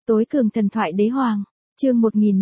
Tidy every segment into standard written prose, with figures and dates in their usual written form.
Tối cường thần thoại đế hoàng, chương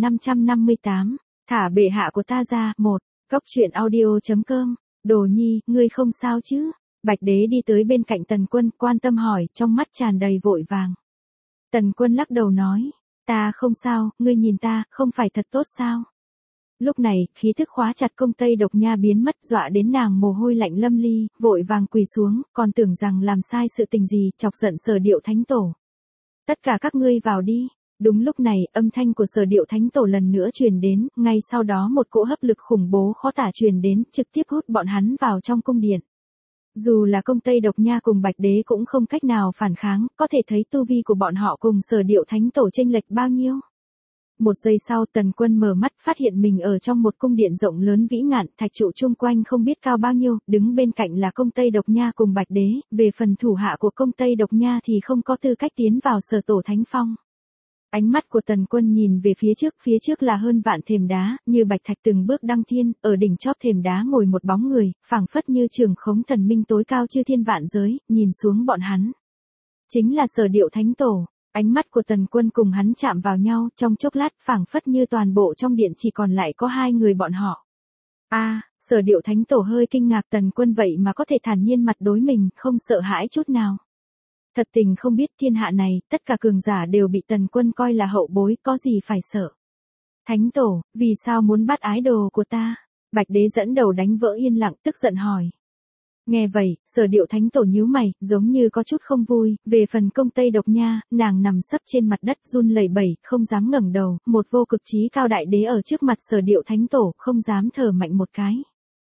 1558, thả bệ hạ của ta ra, 1, góc truyện audio.com, Đồ Nhi, ngươi không sao chứ? Bạch đế đi tới bên cạnh Tần Quân, quan tâm hỏi, trong mắt tràn đầy vội vàng. Tần Quân lắc đầu nói, ta không sao, ngươi nhìn ta, không phải thật tốt sao? Lúc này, khí thức khóa chặt công Tây Độc Nha biến mất, dọa đến nàng mồ hôi lạnh lâm ly, vội vàng quỳ xuống, còn tưởng rằng làm sai sự tình gì, chọc giận Sở Điệu Thánh Tổ. Tất cả các ngươi vào đi. Đúng lúc này, âm thanh của Sở Điệu Thánh Tổ lần nữa truyền đến, ngay sau đó một cỗ hấp lực khủng bố khó tả truyền đến, trực tiếp hút bọn hắn vào trong cung điện. Dù là công Tây Độc Nha cùng Bạch Đế cũng không cách nào phản kháng, có thể thấy tu vi của bọn họ cùng Sở Điệu Thánh Tổ chênh lệch bao nhiêu. Một giây sau, Tần Quân mở mắt phát hiện mình ở trong một cung điện rộng lớn vĩ ngạn, thạch trụ chung quanh không biết cao bao nhiêu, đứng bên cạnh là công Tây Độc Nha cùng Bạch Đế, về phần thủ hạ của công Tây Độc Nha thì không có tư cách tiến vào Sở Tổ Thánh Phong. Ánh mắt của Tần Quân nhìn về phía trước là hơn vạn thềm đá, như bạch thạch từng bước đăng thiên, ở đỉnh chóp thềm đá ngồi một bóng người, phảng phất như trường khống thần minh tối cao chư thiên vạn giới, nhìn xuống bọn hắn. Chính là Sở Điệu Thánh Tổ. Ánh mắt của Tần Quân cùng hắn chạm vào nhau, trong chốc lát phảng phất như toàn bộ trong điện chỉ còn lại có hai người bọn họ. Sở Điệu Thánh Tổ hơi kinh ngạc, Tần Quân vậy mà có thể thản nhiên mặt đối mình, không sợ hãi chút nào. Thật tình không biết thiên hạ này, tất cả cường giả đều bị Tần Quân coi là hậu bối, có gì phải sợ. Thánh Tổ, vì sao muốn bắt ái đồ của ta? Bạch Đế dẫn đầu đánh vỡ yên lặng, tức giận hỏi. Nghe vậy, Sở Điệu Thánh Tổ nhíu mày, giống như có chút không vui, về phần công Tây Độc Nha, nàng nằm sấp trên mặt đất run lẩy bẩy, không dám ngẩng đầu, một vô cực chí cao đại đế ở trước mặt Sở Điệu Thánh Tổ, không dám thở mạnh một cái.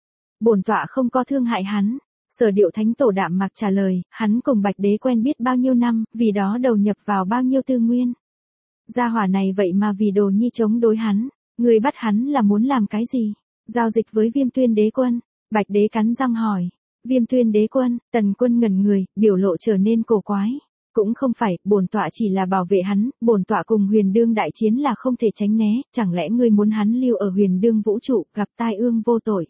Bổn tọa không có thương hại hắn. Sở Điệu Thánh Tổ đạm mạc trả lời, hắn cùng Bạch Đế quen biết bao nhiêu năm, vì đó đầu nhập vào bao nhiêu tư nguyên. Gia hỏa này vậy mà vì Đồ Nhi chống đối hắn, người bắt hắn là muốn làm cái gì? Giao dịch với Viêm Tuyên Đế Quân. Bạch Đế cắn răng hỏi. Viêm Tuyên Đế Quân, Tần Quân ngẩn người, biểu lộ trở nên cổ quái. Cũng không phải, bổn tọa chỉ là bảo vệ hắn, bổn tọa cùng Huyền Đương đại chiến là không thể tránh né, chẳng lẽ ngươi muốn hắn lưu ở Huyền Đương vũ trụ, gặp tai ương vô tội?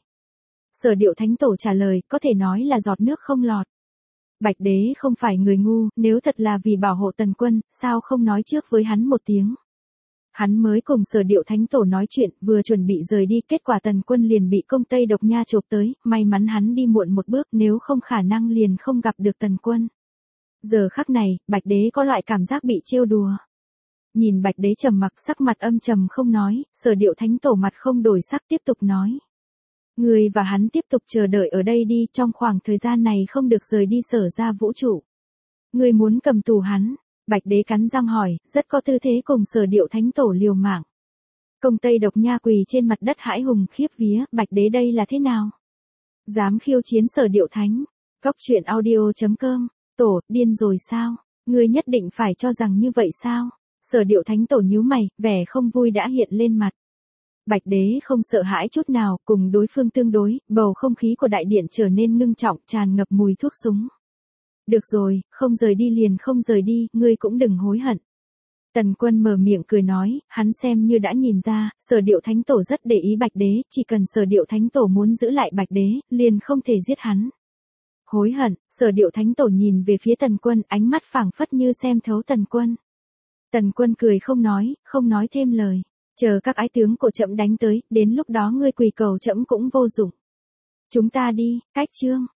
Sở Điệu Thánh Tổ trả lời, có thể nói là giọt nước không lọt. Bạch Đế không phải người ngu, nếu thật là vì bảo hộ Tần Quân, sao không nói trước với hắn một tiếng? Hắn mới cùng Sở Điệu Thánh Tổ nói chuyện, vừa chuẩn bị rời đi, kết quả Tần Quân liền bị công Tây Độc Nha chộp tới, may mắn hắn đi muộn một bước, nếu không khả năng liền không gặp được Tần Quân. Giờ khắc này, Bạch Đế có loại cảm giác bị trêu đùa. Nhìn Bạch Đế trầm mặc, sắc mặt âm trầm không nói, Sở Điệu Thánh Tổ mặt không đổi sắc tiếp tục nói. Người và hắn tiếp tục chờ đợi ở đây đi, trong khoảng thời gian này không được rời đi Sở ra vũ trụ. Người muốn cầm tù hắn. Bạch Đế cắn răng hỏi, rất có tư thế cùng Sở Điệu Thánh Tổ liều mạng. Công Tây Độc Nha quỳ trên mặt đất hãi hùng khiếp vía, Bạch Đế đây là thế nào? Dám khiêu chiến Sở Điệu Thánh. Góc truyện audio.com, Tổ, điên rồi sao? Ngươi nhất định phải cho rằng như vậy sao? Sở Điệu Thánh Tổ nhíu mày, vẻ không vui đã hiện lên mặt. Bạch Đế không sợ hãi chút nào, cùng đối phương tương đối, bầu không khí của đại điện trở nên ngưng trọng, tràn ngập mùi thuốc súng. Được rồi, không rời đi liền không rời đi, ngươi cũng đừng hối hận. Tần Quân mở miệng cười nói, hắn xem như đã nhìn ra, Sở Điệu Thánh Tổ rất để ý Bạch Đế, chỉ cần Sở Điệu Thánh Tổ muốn giữ lại Bạch Đế, liền không thể giết hắn. Hối hận, Sở Điệu Thánh Tổ nhìn về phía Tần Quân, ánh mắt phảng phất như xem thấu Tần Quân. Tần Quân cười không nói thêm lời. Chờ các ái tướng của trẫm đánh tới, đến lúc đó ngươi quỳ cầu trẫm cũng vô dụng. Chúng ta đi, cách chương.